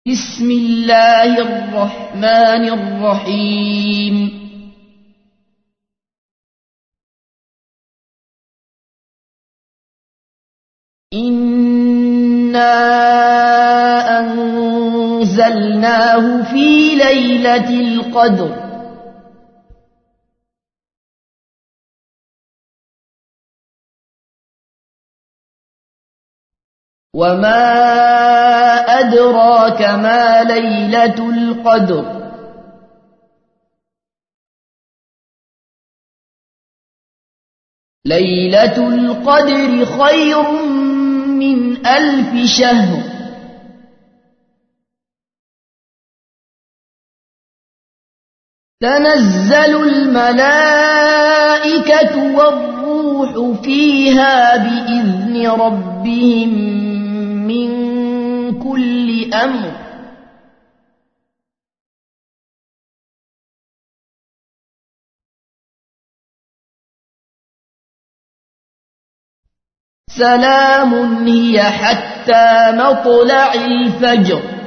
بسم الله الرحمن الرحيم إنا أنزلناه في ليلة القدر وما أدراك ما ليلة القدر ليلة القدر خير من 1000 شهر تنزل الملائكة والروح فيها بإذن ربهم من كل أمر سلام هي حتى مطلع الفجر